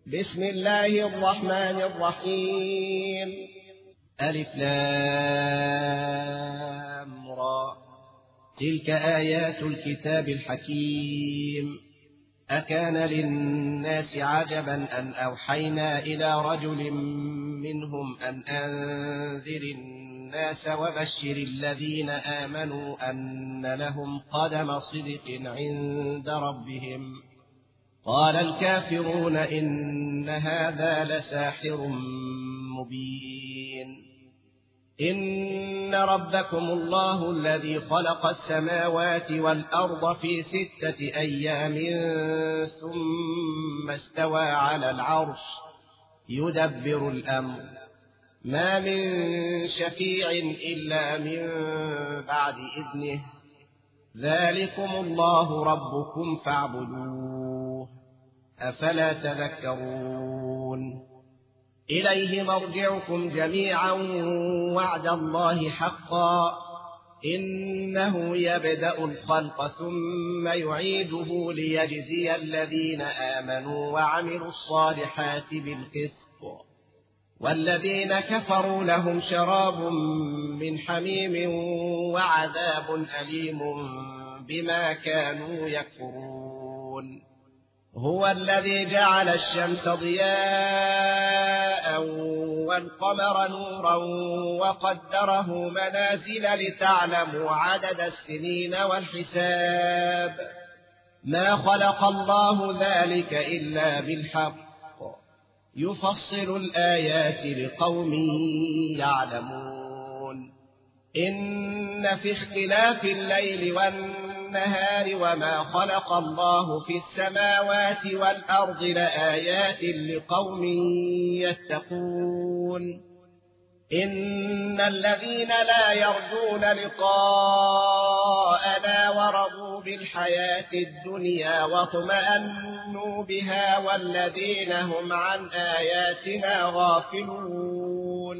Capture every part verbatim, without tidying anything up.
بسم الله الرحمن الرحيم. ألف لام را. تلك آيات الكتاب الحكيم. أكان للناس عجبا أن أوحينا إلى رجل منهم أن أنذر الناس وبشر الذين آمنوا أن لهم قدم صدق عند ربهم. قال الكافرون إن هذا لساحر مبين. إن ربكم الله الذي خلق السماوات والأرض في ستة أيام ثم استوى على العرش يدبر الأمر ما من شفيع إلا من بعد إذنه ذلكم الله ربكم فاعبدوه أفلا تذكرون. إليه مرجعكم جميعا وعد الله حقا إنه يبدأ الخلق ثم يعيده ليجزي الذين آمنوا وعملوا الصالحات بالقسط والذين كفروا لهم شراب من حميم وعذاب أليم بما كانوا يكفرون. هو الذي جعل الشمس ضياء والقمر نورا وقدره منازل لتعلموا عدد السنين والحساب ما خلق الله ذلك إلا بالحق يفصل الآيات لقوم يعلمون. إن في اختلاف الليل والنهار وما خلق الله في السماوات والأرض لآيات لقوم يتقون. إن الذين لا يرجون لقاءنا ورضوا بالحياة الدنيا واطمأنوا بها والذين هم عن آياتنا غافلون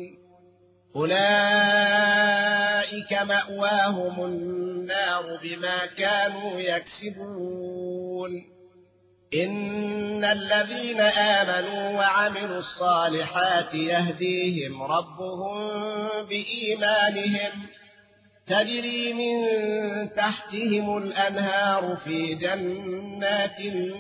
أولئك مأواهم النار بما كانوا يكسبون. إن الذين آمنوا وعملوا الصالحات يهديهم ربهم بإيمانهم تجري من تحتهم الأنهار في جنات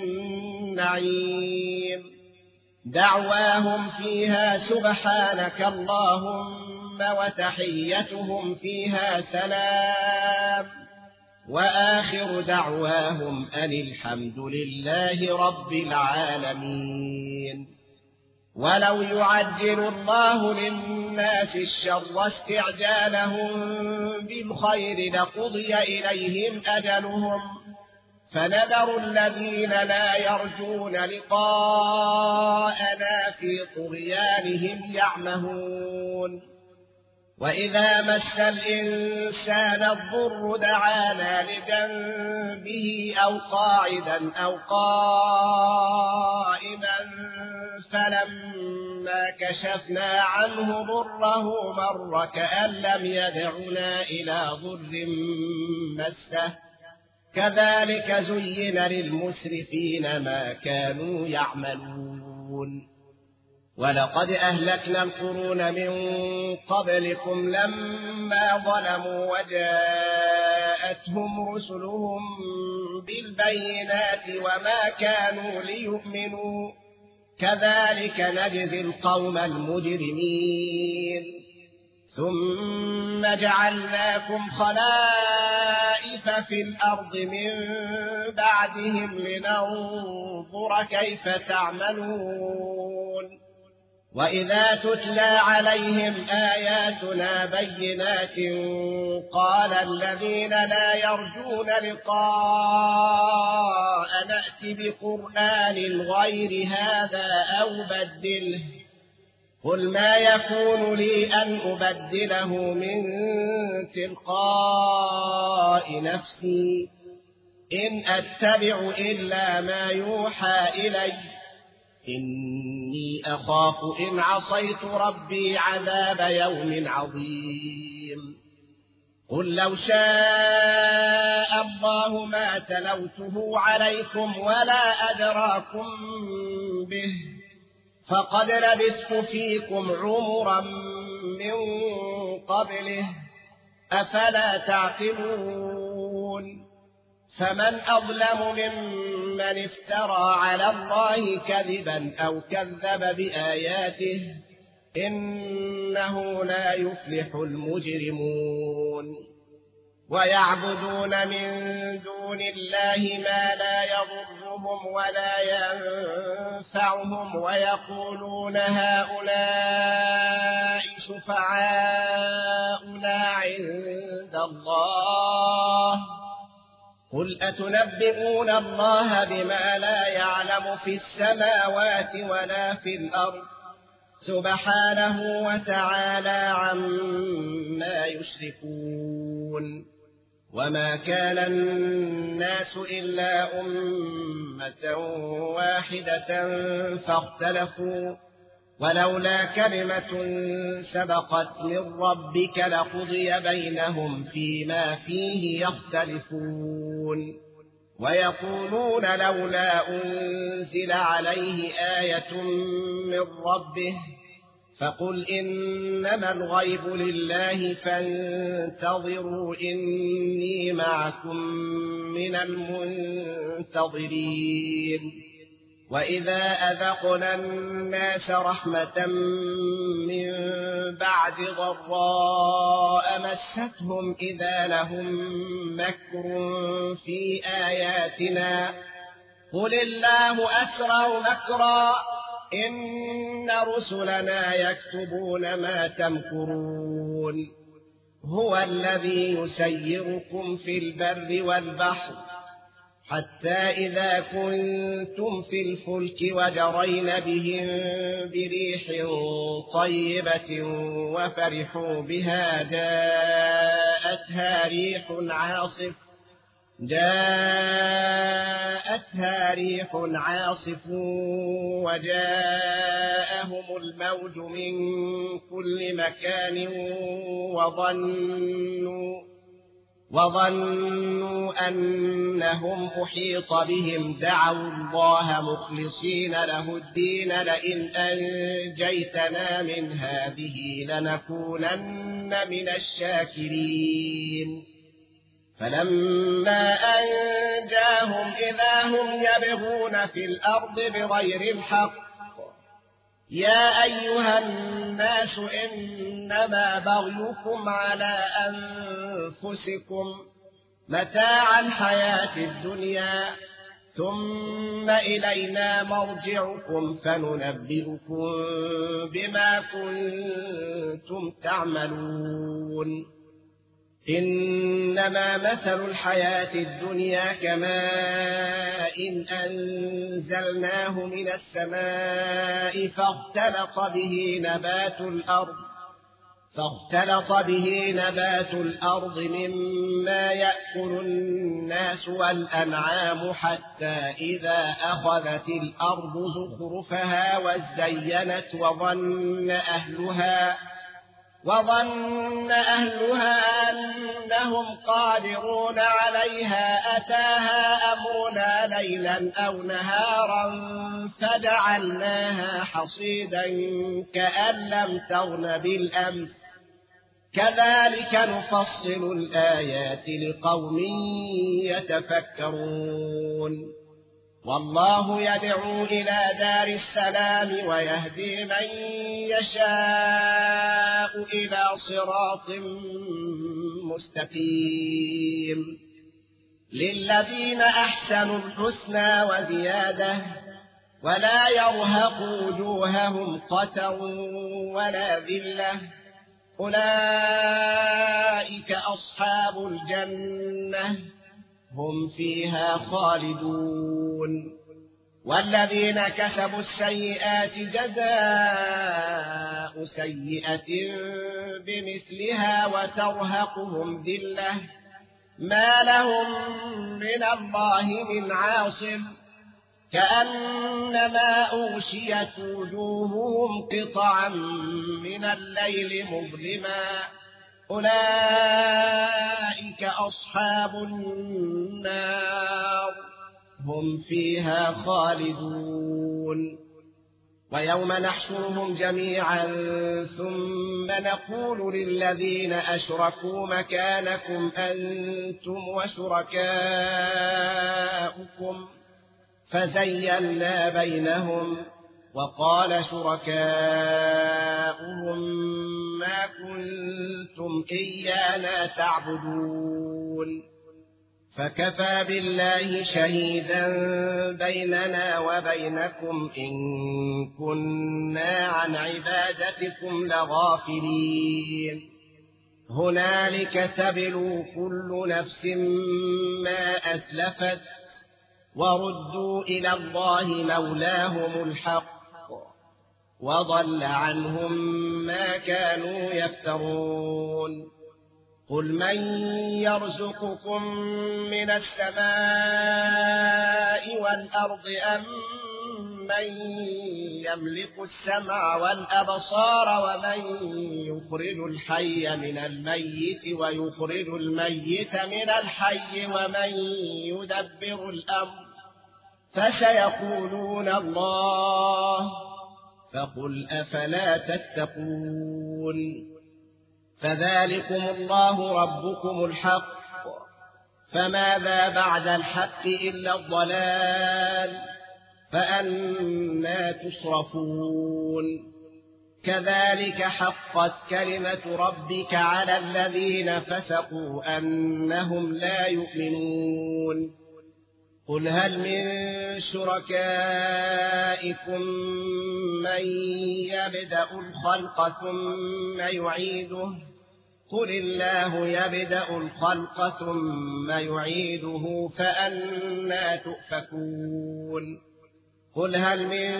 النعيم دعواهم فيها سبحانك اللهم وتحيتهم فيها سلام وآخر دعواهم أن الحمد لله رب العالمين. ولو يعجل الله للناس الشر استعجالهم بالخير لقضي إليهم أجلهم فنذر الذين لا يرجون لقاءنا في طغيانهم يعمهون. وإذا مس الإنسان الضر دعانا لجنبه أو قاعدا أو قائما فلما كشفنا عنه ضره مر كأن لم يدعنا إلى ضر مسه كذلك زين للمسرفين ما كانوا يعملون. ولقد أهلكنا القرون من قبلكم لما ظلموا وجاءتهم رسلهم بالبينات وما كانوا ليؤمنوا كذلك نجزي القوم المجرمين. ثم جعلناكم خلائف في الأرض من بعدهم لننظر كيف تعملون. وإذا تتلى عليهم آياتنا بينات قال الذين لا يرجون لقاء نأت بقرآن غير هذا أو بدله قل ما يكون لي أن أبدله من تلقاء نفسي إن أتبع إلا ما يوحى إلي إني أخاف إن عصيت ربي عذاب يوم عظيم. قل لو شاء الله ما تلوته عليكم ولا أدراكم به فقد لبثت فيكم عمرا من قبله أفلا تعقلون فمن أظلم ممن افترى على الله كذبا أو كذب بآياته إنه لا يفلح المجرمون ويعبدون من دون الله ما لا يضرهم ولا ينفعهم ويقولون هؤلاء شفعاؤنا عند الله قل أتنبئون الله بما لا يعلم في السماوات ولا في الأرض سبحانه وتعالى عما يشركون وما كان الناس إلا أمة واحدة فاختلفوا ولولا كلمة سبقت من ربك لقضي بينهم فيما فيه يختلفون ويقولون لولا أنزل عليه آية من ربه فقل إنما الغيب لله فانتظروا إني معكم من المنتظرين وإذا أذقنا الناس رحمة من بعد ضراء مستهم إذا لهم مكر في آياتنا قل الله أسرع مكرا إن رسلنا يكتبون ما تمكرون هو الذي يسيركم في البر والبحر حتى إذا كنتم في الفلك وجرين بهم بريح طيبة وفرحوا بها جاءتها ريح عاصف جاءتها ريح عاصف وجاءهم الموج من كل مكان وظنوا وظنوا أنهم أحيط بهم دعوا الله مخلصين له الدين لئن أنجيتنا من هذه لنكونن من الشاكرين فلما أنجاهم إذا هم يبغون في الأرض بغير الحق يا أيها الناس إنما بغيكم على أنفسكم متاع الحياة الدنيا ثم إلينا مرجعكم فننبئكم بما كنتم تعملون إنما مثل الحياة الدنيا كماء إن أنزلناه من السماء فاختلط به نبات الأرض فاختلط به نبات الأرض مما يأكل الناس والأنعام حتى إذا أخذت الأرض زخرفها وزينت وظن أهلها وظن أهلها أنهم قادرون عليها أتاها أمرنا ليلا أو نهارا فجعلناها حصيدا كأن لم تغن بالأمس كذلك نفصل الآيات لقوم يتفكرون والله يدعو إلى دار السلام ويهدي من يشاء إلى صراط مستقيم للذين أحسنوا الحسنى وزيادة ولا يرهق وجوههم قتر ولا ذلة أولئك أصحاب الجنة هم فيها خالدون والذين كسبوا السيئات جزاء سيئة بمثلها وترهقهم ذلة ما لهم من الله من عاصم كأنما أوشيت وجوههم قطعا من الليل مظلما أولئك أصحاب النار هم فيها خالدون ويوم نحشرهم جميعا ثم نقول للذين أشركوا مكانكم أنتم وشركاؤكم فزيلنا بينهم وقال شركاؤهم ما كنتم إيانا تعبدون فكفى بالله شهيدا بيننا وبينكم إن كنا عن عبادتكم لغافلين هنالك تبلو كل نفس ما أسلفت وردوا إلى الله مولاهم الحق وضل عنهم ما كانوا يفترون قل من يرزقكم من السماء والأرض أم من يملك السمع والأبصار ومن يخرج الحي من الميت ويخرج الميت من الحي ومن يدبر الأمر فسيقولون الله فقل أفلا تتقون فذلكم الله ربكم الحق فماذا بعد الحق إلا الضلال فأنى تصرفون كذلك حقت كلمة ربك على الذين فسقوا أنهم لا يؤمنون قل هل من شركائكم من يبدأ الخلق ثم يعيده قل الله يبدأ الخلق ثم يعيده فأنى تؤفكون قل هل من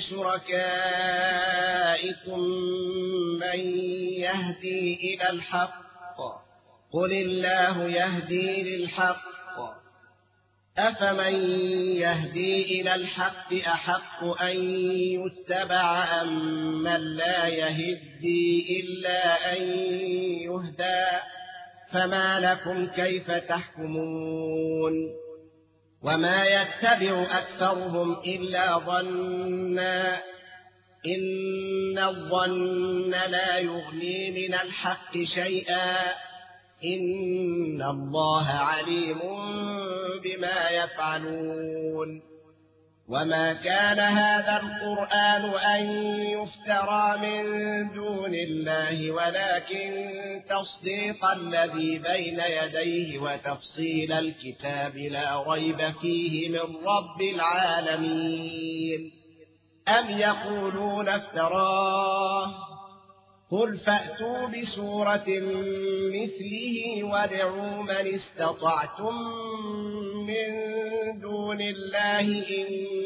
شركائكم من يهدي إلى الحق قل الله يهدي للحق أفمن يهدي إلى الحق أحق أن يتبع أم من لا يهدي إلا أن يهدى فما لكم كيف تحكمون وما يتبع أكثرهم إلا ظنا إن الظن لا يغني من الحق شيئا إن الله عليم بما يفعلون وما كان هذا القرآن أن يفترى من دون الله ولكن تصديق الذي بين يديه وتفصيل الكتاب لا ريب فيه من رب العالمين أم يقولون افتراه قل فأتوا بسورة مثله وادعوا من استطعتم من دون الله إن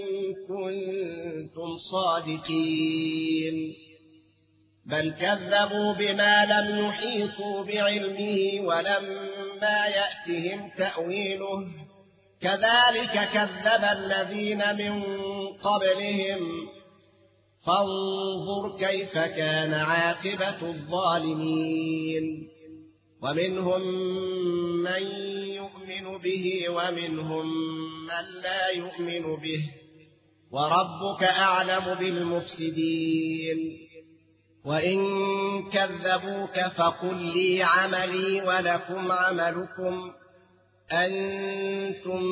كنتم صادقين بل كذبوا بما لم يحيطوا بعلمه ولما يأتهم تأويله كذلك كذب الذين من قبلهم فانظر كيف كان عاقبة الظالمين ومنهم من يؤمن به ومنهم من لا يؤمن به وربك أعلم بالمفسدين وإن كذبوك فقل لي عملي ولكم عملكم أنتم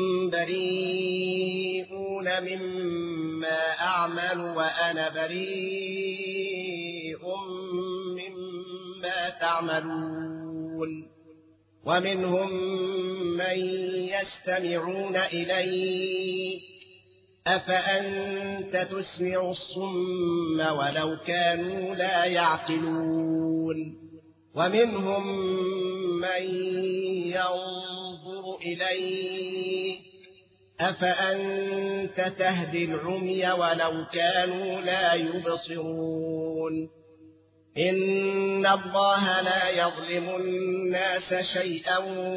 بريئون مما أعمل وأنا بريء مما تعملون ومنهم من يستمعون إليك أفأنت تسمع الصم ولو كانوا لا يعقلون ومنهم من ينظر إليك أفأنت تهدي العمي ولو كانوا لا يبصرون إن الله لا يظلم الناس شيئا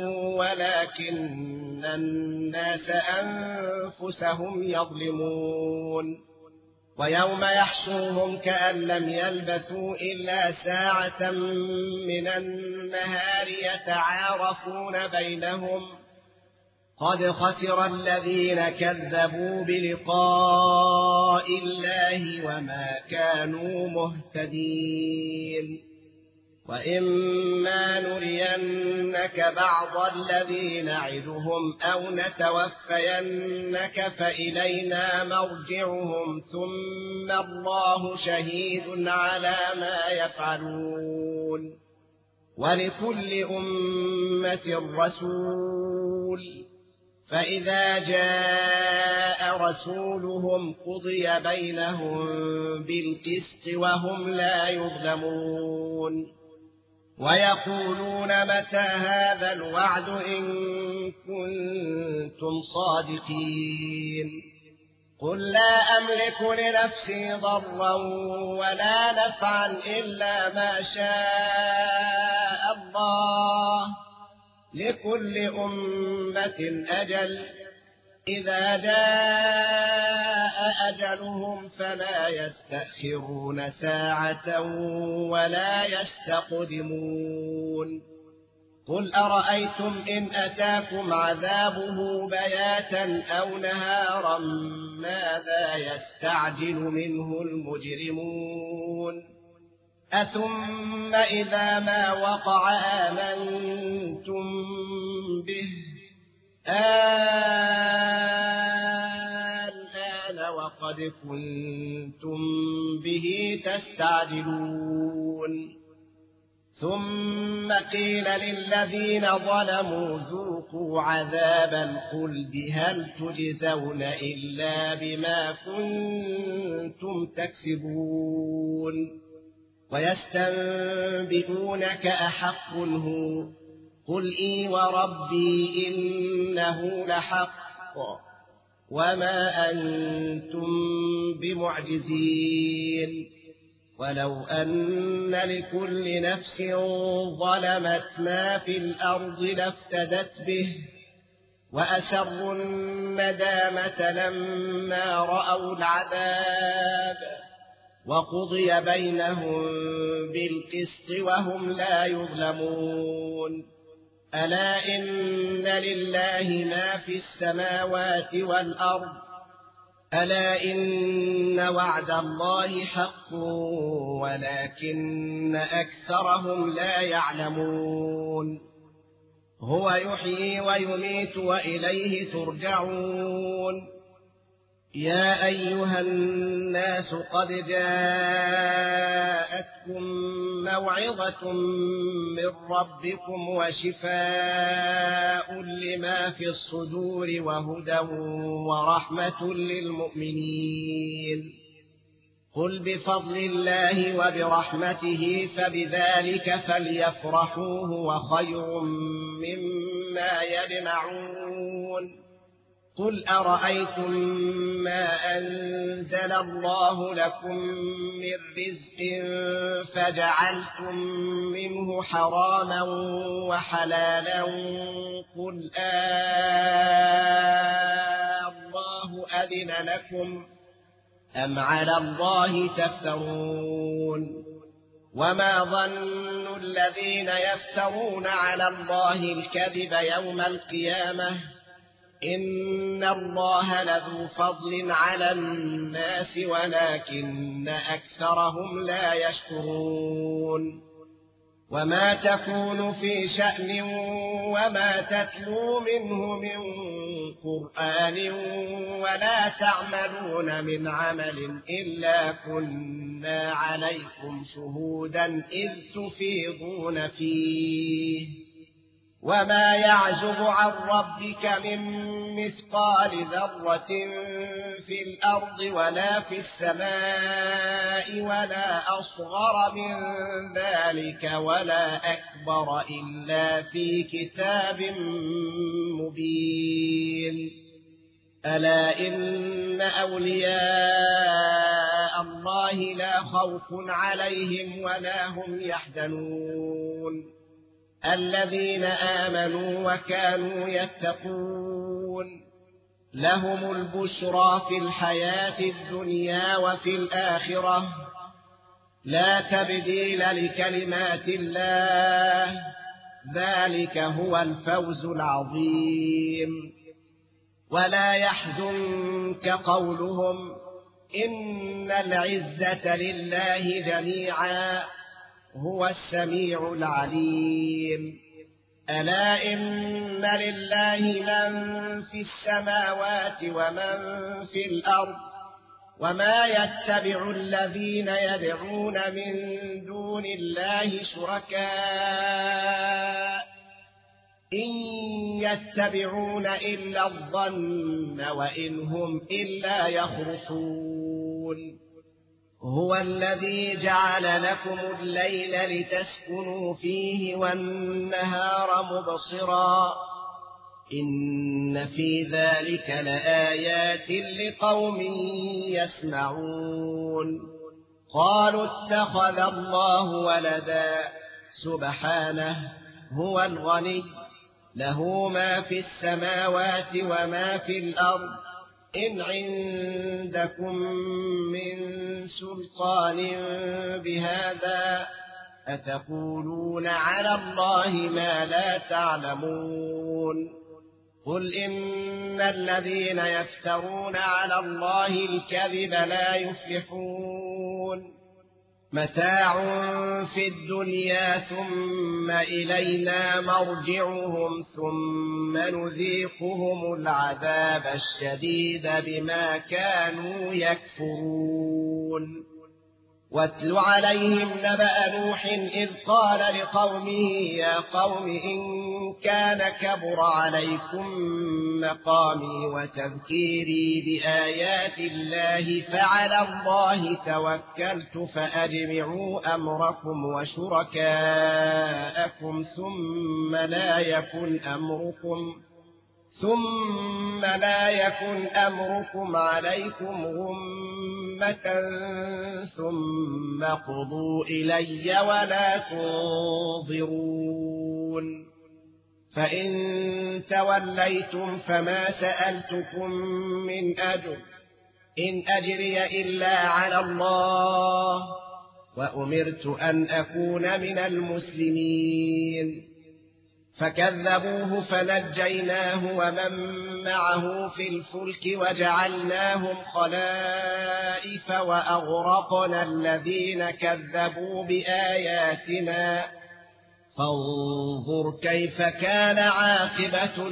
ولكن الناس أنفسهم يظلمون ويوم يحشرهم كأن لم يلبثوا إلا ساعة من النهار يتعارفون بينهم قد خسر الذين كذبوا بلقاء الله وما كانوا مهتدين وإما نرينك بعض الذي نعدهم أو نتوفينك فإلينا مرجعهم ثم الله شهيد على ما يفعلون ولكل أمة رسول فإذا جاء رسولهم قضي بينهم بالقسط وهم لا يظلمون ويقولون متى هذا الوعد إن كنتم صادقين قل لا أملك لنفسي ضرا ولا نفعا إلا ما شاء الله لكل أمة أجل إذا جاء أجلهم فلا يستأخرون ساعة ولا يستقدمون قل أرأيتم إن أتاكم عذابه بياتا أو نهارا ماذا يستعجل منه المجرمون أثم إذا ما وقع آمنتم به الآن وقد كنتم به تستعجلون ثم قيل للذين ظلموا ذوقوا عذاب الخلد هل تجزون إلا بما كنتم تكسبون ويستنبئونك أحق هو قل إي وربي إنه لحق وما أنتم بمعجزين ولو أن لكل نفس ظلمت ما في الأرض لافتدت به وأسروا الندامة لما رأوا العذاب وقضي بينهم بالقسط وهم لا يظلمون ألا إن لله ما في السماوات والأرض ألا إن وعد الله حق ولكن أكثرهم لا يعلمون هو يحيي ويميت وإليه ترجعون يا أيها الناس قد جاءتكم موعظة من ربكم وشفاء لما في الصدور وهدى ورحمة للمؤمنين قل بفضل الله وبرحمته فبذلك فليفرحوا هو خير مما يجمعون قل أرأيتم ما أنزل الله لكم من رزق فجعلتم منه حراما وحلالا قل آه الله أذن لكم أم على الله تفترون وما ظن الذين يفترون على الله الكذب يوم القيامة إن الله لذو فضل على الناس ولكن أكثرهم لا يشكرون وما تكون في شأن وما تتلو منه من قرآن ولا تعملون من عمل إلا كنا عليكم شهودا إذ تفيضون فيه وما يعزب عن ربك من مثقال ذرة في الأرض ولا في السماء ولا أصغر من ذلك ولا أكبر إلا في كتاب مبين ألا إن أولياء الله لا خوف عليهم ولا هم يحزنون الذين آمنوا وكانوا يتقون لهم البشرى في الحياة الدنيا وفي الآخرة لا تبديل لكلمات الله ذلك هو الفوز العظيم ولا يحزنك قولهم إن العزة لله جميعا هو السميع العليم ألا إن لله من في السماوات ومن في الأرض وما يتبع الذين يدعون من دون الله شركاء إن يتبعون إلا الظن وإن هم إلا يخرصون هو الذي جعل لكم الليل لتسكنوا فيه والنهار مبصرا إن في ذلك لآيات لقوم يسمعون قالوا اتخذ الله ولدا سبحانه هو الغني له ما في السماوات وما في الأرض إن عندكم من سلطان بهذا أتقولون على الله ما لا تعلمون قل إن الذين يفترون على الله الكذب لا يفلحون متاع في الدنيا ثم إلينا مرجعهم ثم نذيقهم العذاب الشديد بما كانوا يكفرون واتل عليهم نبأ نوح إذ قال لقومه يا قوم إن كان كبر عليكم مقامي وتذكيري بآيات الله فعلى الله توكلت فأجمعوا أمركم وشركاءكم ثم لا يكن أمركم ثم لا يكن أمركم عليكم غمة ثم قضوا إلي ولا تنظرون فإن توليتم فما سألتكم من أجر إن أجري إلا على الله وأمرت أن أكون من المسلمين فكذبوه فنجيناه ومن معه في الفلك وجعلناهم خلائف وأغرقنا الذين كذبوا بآياتنا فانظر كيف كان عاقبة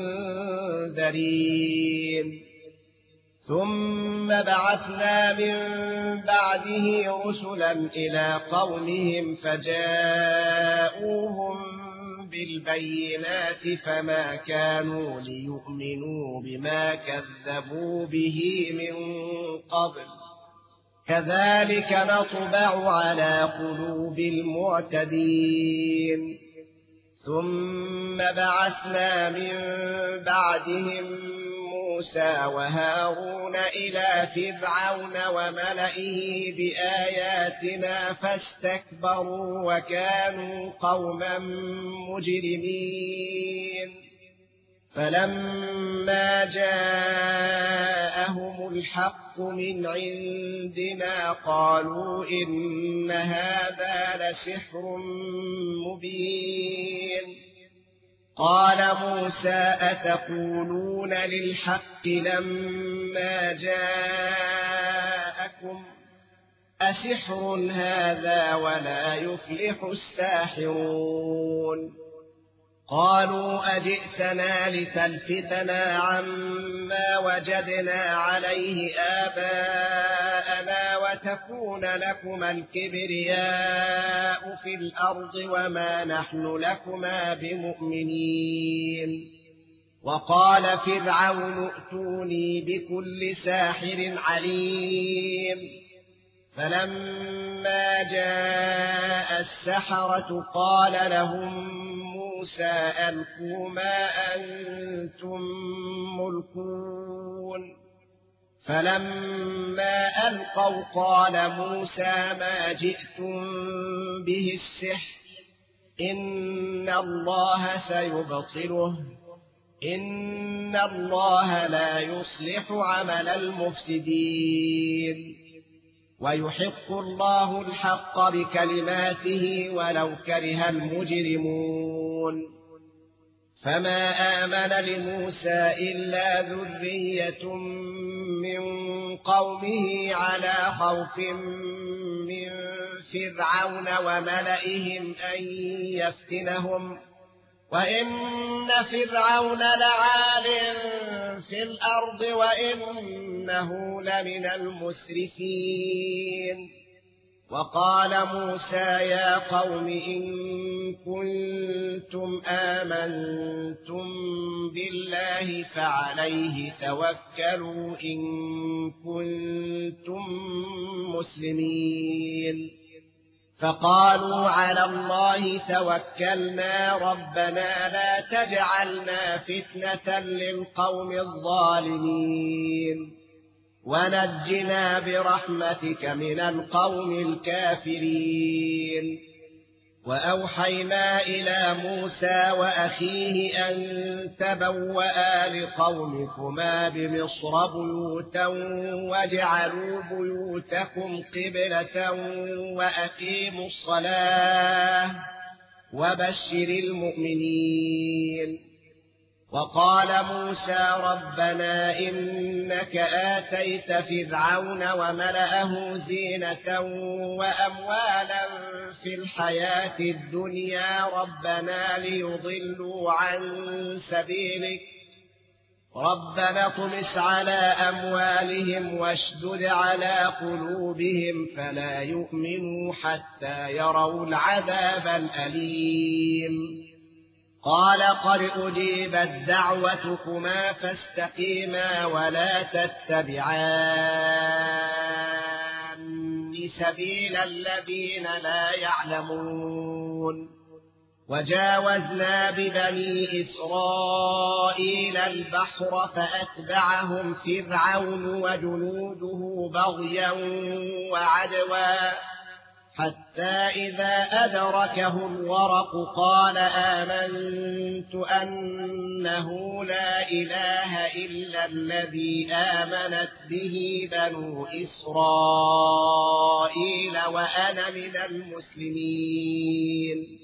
المنذرين ثم بعثنا من بعده رسلا إلى قومهم فجاءوهم بالبينات فما كانوا ليؤمنوا بما كذبوا به من قبل كذلك نطبع على قلوب المعتدين ثم بعثنا من بعدهم موسى وهارون إلى فرعون وملئه بآياتنا فاستكبروا وكانوا قوما مجرمين فلما جاءهم الحق من عندنا قالوا إن هذا لسحر مبين قال موسى أتقولون للحق لما جاءكم أسحر هذا ولا يفلح الساحرون قالوا أجئتنا لتلفتنا عما وجدنا عليه آباءنا وتكون لكما الكبرياء في الأرض وما نحن لكما بمؤمنين وقال فرعون ائتوني بكل ساحر عليم فلما جاء السحرة قال لهم موسى ألقوا ما أنتم ملقون فلما ألقوا قال موسى ما جئتم به السحر إن الله سيبطله إن الله لا يصلح عمل المفسدين ويحق الله الحق بكلماته ولو كره المجرمون فما آمن لموسى إلا ذرية من قومه على خوف من فرعون وملئهم أن يفتنهم وإن فرعون لعال في الأرض وإنه لمن المسرفين. وقال موسى يا قوم إن كنتم آمنتم بالله فعليه توكلوا إن كنتم مسلمين. فقالوا على الله توكلنا ربنا لا تجعلنا فتنة للقوم الظالمين ونجنا برحمتك من القوم الكافرين. وأوحينا إلى موسى وأخيه أن تبوأ لقومكما بمصر بيوتا واجعلوا بيوتكم قبلة وأقيموا الصلاة وبشر المؤمنين. وقال موسى ربنا إنك آتيت فرعون وملأه زينة وأموالا في الحياة الدنيا ربنا ليضلوا عن سبيلك ربنا اطمس على أموالهم واشدد على قلوبهم فلا يؤمنوا حتى يروا العذاب الأليم. قال قد أجيبت دعوتكما فاستقيما ولا تتبعان سبيل الذين لا يعلمون. وجاوزنا ببني إسرائيل البحر فأتبعهم فرعون وجنوده بغيا وعدوا حتى إذا أدركه الغرق قال آمنت أنه لا إله إلا الذي آمنت به بنو إسرائيل وأنا من المسلمين.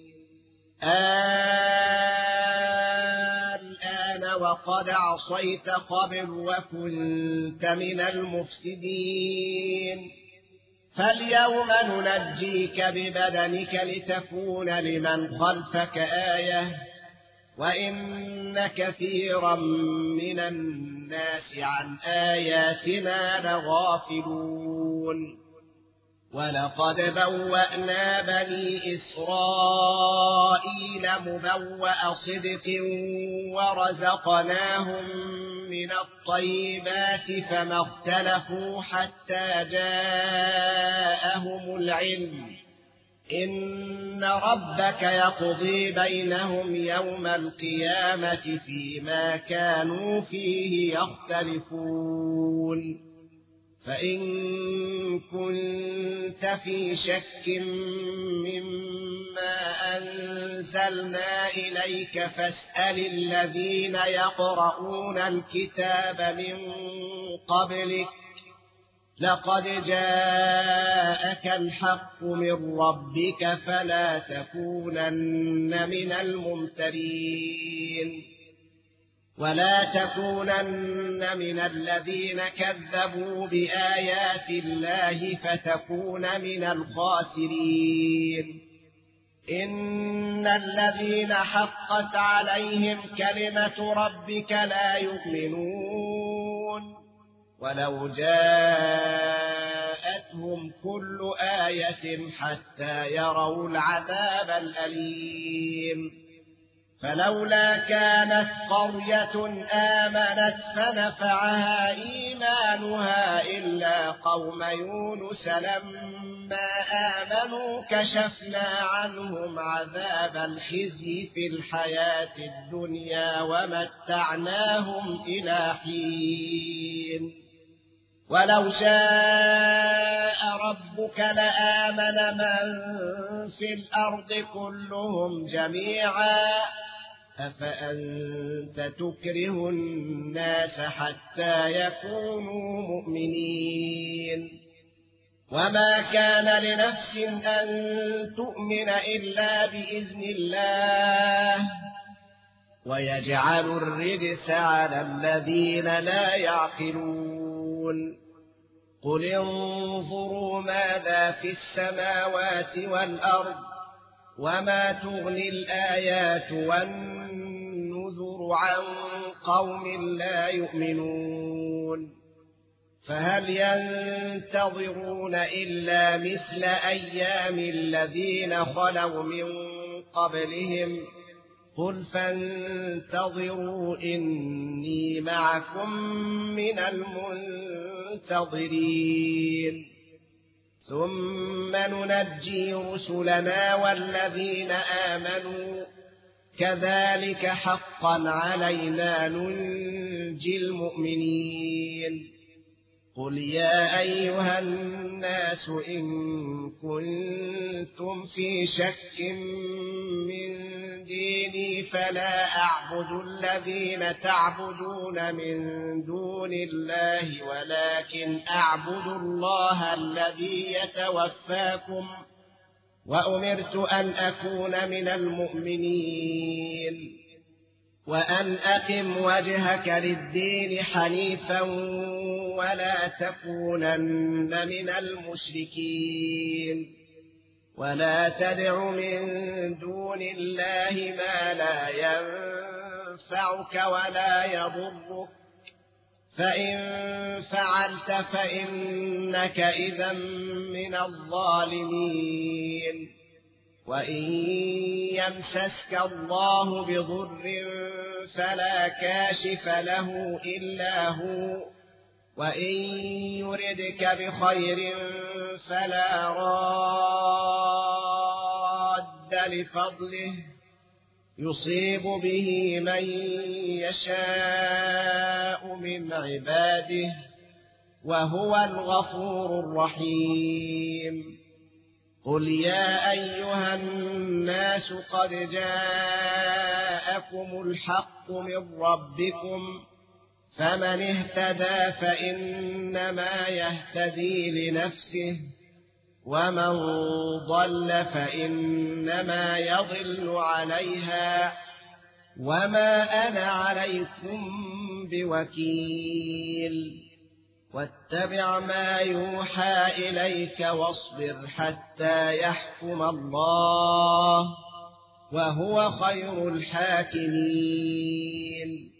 الآن وقد عصيت قبل وكنت من المفسدين فاليوم ننجيك ببدنك لتكون لمن خلفك آية وإن كثيرا من الناس عن آياتنا لغافلون. ولقد بوأنا بني إسرائيل مبوأ صدق ورزقناهم من الطيبات فما اختلفوا حتى جاءهم العلم إن ربك يقضي بينهم يوم القيامة فيما كانوا فيه يختلفون. فإن كنت في شك مما أنزلنا إليك فاسأل الذين يقرؤون الكتاب من قبلك لقد جاءك الحق من ربك فلا تكونن من الممترين. ولا تكونن من الذين كذبوا بآيات الله فتكون من الخاسرين. إن الذين حقت عليهم كلمة ربك لا يؤمنون ولو جاءتهم كل آية حتى يروا العذاب الأليم. فلولا كانت قرية آمنت فنفعها إيمانها إلا قوم يونس لما آمنوا كشفنا عنهم عذاب الخزي في الحياة الدنيا ومتعناهم إلى حين. ولو شاء ربك لآمن من في الأرض كلهم جميعا أفأنت تكره الناس حتى يكونوا مؤمنين. وما كان لنفس أن تؤمن إلا بإذن الله ويجعل الرجس على الذين لا يعقلون قل انظروا ماذا في السماوات والأرض وما تغني الآيات والنذر عن قوم لا يؤمنون فهل ينتظرون إلا مثل أيام الذين خلوا من قبلهم قل فانتظروا إني معكم من المنتظرين ثم ننجي رسلنا والذين آمنوا كذلك حقا علينا ننجي المؤمنين قل يا أيها الناس إن كنتم في شك من ديني فلا أعبد الذين تعبدون من دون الله ولكن أعبد الله الذي يتوفاكم وأمرت أن أكون من المؤمنين وأن أقم وجهك للدين حنيفا ولا تكونن من المشركين ولا تدع من دون الله ما لا ينفعك ولا يضرك فإن فعلت فإنك إذا من الظالمين وإن يمسسك الله بضر فلا كاشف له إلا هو وإن يردك بخير فلا راد لفضله يصيب به من يشاء من عباده وهو الغفور الرحيم قل يا أيها الناس قد جاءكم الحق من ربكم فمن اهتدى فإنما يهتدي لنفسه ومن ضل فإنما يضل عليها وما أنا عليكم بوكيل واتبع ما يوحى إليك واصبر حتى يحكم الله وهو خير الحاكمين